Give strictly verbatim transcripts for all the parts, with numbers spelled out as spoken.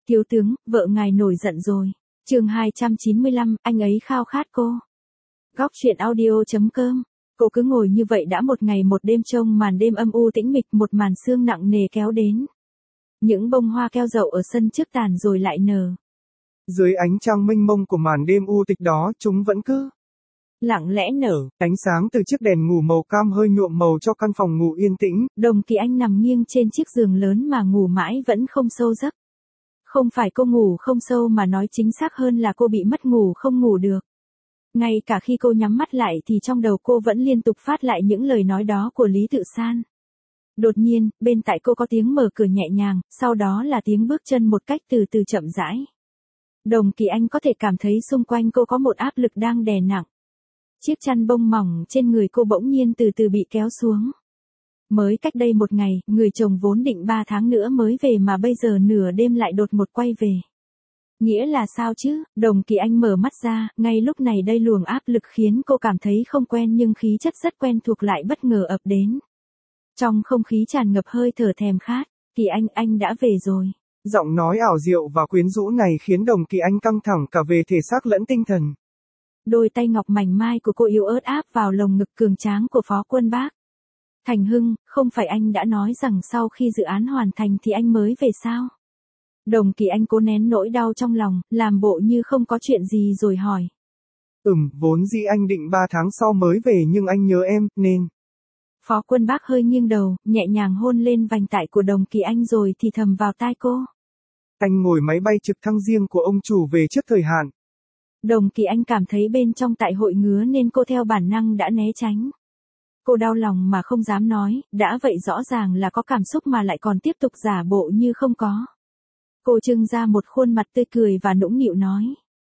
Thiếu tướng, vợ ngài nổi giận rồi. Chương hai trăm chín mươi lăm, anh ấy khao khát cô. Góc truyện audio chấm com. Cô cứ ngồi như vậy đã một ngày một đêm trông màn đêm âm u tĩnh mịch, một màn sương nặng nề kéo đến. Những bông hoa keo dậu ở sân trước tàn rồi lại nở. Dưới ánh trăng mênh mông của màn đêm u tịch đó, chúng vẫn cứ lặng lẽ nở. Ánh sáng từ chiếc đèn ngủ màu cam hơi nhuộm màu cho căn phòng ngủ yên tĩnh. Đồng Kỳ Anh nằm nghiêng trên chiếc giường lớn mà ngủ mãi vẫn không sâu giấc. Không phải cô ngủ không sâu mà nói chính xác hơn là cô bị mất ngủ không ngủ được. Ngay cả khi cô nhắm mắt lại thì trong đầu cô vẫn liên tục phát lại những lời nói đó của Lý Tự San. Đột nhiên, bên tại cô có tiếng mở cửa nhẹ nhàng, sau đó là tiếng bước chân một cách từ từ chậm rãi. Đồng Kỳ Anh có thể cảm thấy xung quanh cô có một áp lực đang đè nặng. Chiếc chăn bông mỏng trên người cô bỗng nhiên từ từ bị kéo xuống. Mới cách đây một ngày, người chồng vốn định ba tháng nữa mới về mà bây giờ nửa đêm lại đột ngột quay về. Nghĩa là sao chứ? Đồng Kỳ Anh mở mắt ra, ngay lúc này đây luồng áp lực khiến cô cảm thấy không quen nhưng khí chất rất quen thuộc lại bất ngờ ập đến. Trong không khí tràn ngập hơi thở thèm khát, Kỳ Anh, anh đã về rồi. Giọng nói ảo diệu và quyến rũ này khiến Đồng Kỳ Anh căng thẳng cả về thể xác lẫn tinh thần. Đôi tay ngọc mảnh mai của cô yếu ớt áp vào lồng ngực cường tráng của Phó Quân Bác. Thành Hưng, không phải anh đã nói rằng sau khi dự án hoàn thành thì anh mới về sao? Đồng Kỳ Anh cố nén nỗi đau trong lòng, làm bộ như không có chuyện gì rồi hỏi. Ừm, vốn dĩ anh định ba tháng sau mới về nhưng anh nhớ em, nên. Phó Quân Bác hơi nghiêng đầu, nhẹ nhàng hôn lên vành tai của Đồng Kỳ Anh rồi thì thầm vào tai cô. Anh ngồi máy bay trực thăng riêng của ông chủ về trước thời hạn. Đồng Kỳ Anh cảm thấy bên trong tại hội ngứa nên cô theo bản năng đã né tránh. Cô đau lòng mà không dám nói, đã vậy rõ ràng là có cảm xúc mà lại còn tiếp tục giả bộ như không có. Cô trưng ra một khuôn mặt tươi cười và nũng nịu nói.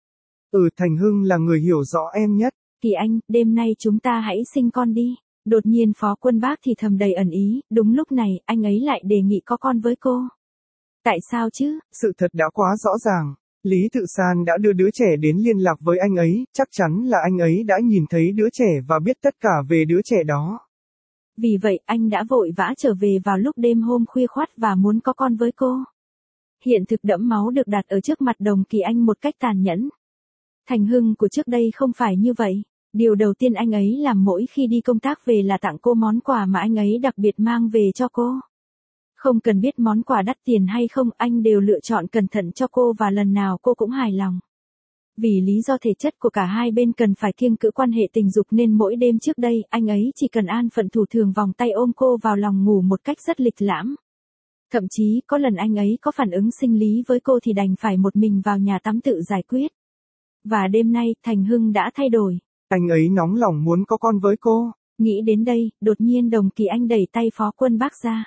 Ừ, Thành Hưng là người hiểu rõ em nhất. Kỳ Anh, đêm nay chúng ta hãy sinh con đi. Đột nhiên Phó Quân Bác thì thầm đầy ẩn ý, đúng lúc này, anh ấy lại đề nghị có con với cô. Tại sao chứ? Sự thật đã quá rõ ràng. Lý Tự San đã đưa đứa trẻ đến liên lạc với anh ấy, chắc chắn là anh ấy đã nhìn thấy đứa trẻ và biết tất cả về đứa trẻ đó. Vì vậy anh đã vội vã trở về vào lúc đêm hôm khuya khoắt và muốn có con với cô. Hiện thực đẫm máu được đặt ở trước mặt Đồng Kỳ Anh một cách tàn nhẫn. Thành Hưng của trước đây không phải như vậy. Điều đầu tiên anh ấy làm mỗi khi đi công tác về là tặng cô món quà mà anh ấy đặc biệt mang về cho cô. Không cần biết món quà đắt tiền hay không, anh đều lựa chọn cẩn thận cho cô và lần nào cô cũng hài lòng. Vì lý do thể chất của cả hai bên cần phải kiêng cữ quan hệ tình dục nên mỗi đêm trước đây, anh ấy chỉ cần an phận thủ thường vòng tay ôm cô vào lòng ngủ một cách rất lịch lãm. Thậm chí, có lần anh ấy có phản ứng sinh lý với cô thì đành phải một mình vào nhà tắm tự giải quyết. Và đêm nay, Thành Hưng đã thay đổi. Anh ấy nóng lòng muốn có con với cô. Nghĩ đến đây, đột nhiên Đồng Kỳ Anh đẩy tay Phó Quân Bác ra.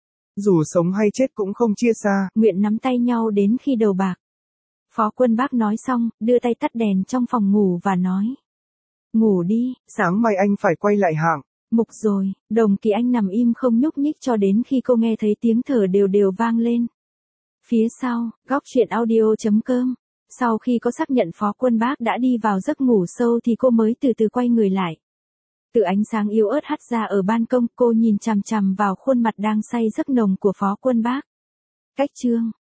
Dù sống hay chết cũng không chia xa. Nguyện nắm tay nhau đến khi đầu bạc. Phó Quân Bác nói xong, đưa tay tắt đèn trong phòng ngủ và nói. Ngủ đi. Sáng mai anh phải quay lại hạng. Mục rồi, Đồng Kỳ Anh nằm im không nhúc nhích cho đến khi cô nghe thấy tiếng thở đều đều vang lên. Phía sau, góc truyện audio chấm com. Sau khi có xác nhận Phó Quân Bác đã đi vào giấc ngủ sâu thì cô mới từ từ quay người lại. Từ ánh sáng yếu ớt hắt ra ở ban công, cô nhìn chằm chằm vào khuôn mặt đang say giấc nồng của Phó Quân Bác. Cách chương